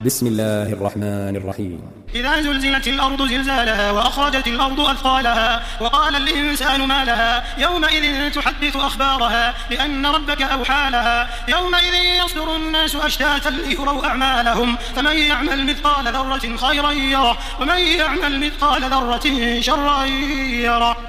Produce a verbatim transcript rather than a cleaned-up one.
بسم الله الرحمن الرحيم. إذا زلزلت الأرض زلزالها وأخرجت الأرض أثقالها وقال الإنسان ما لها يومئذ تحدث أخبارها بأن ربك أوحى لها يومئذ يصدر الناس أشتاتا ليروا أعمالهم فمن يعمل مثقال ذرة خيرا يره ومن يعمل مثقال ذرة شرا يره.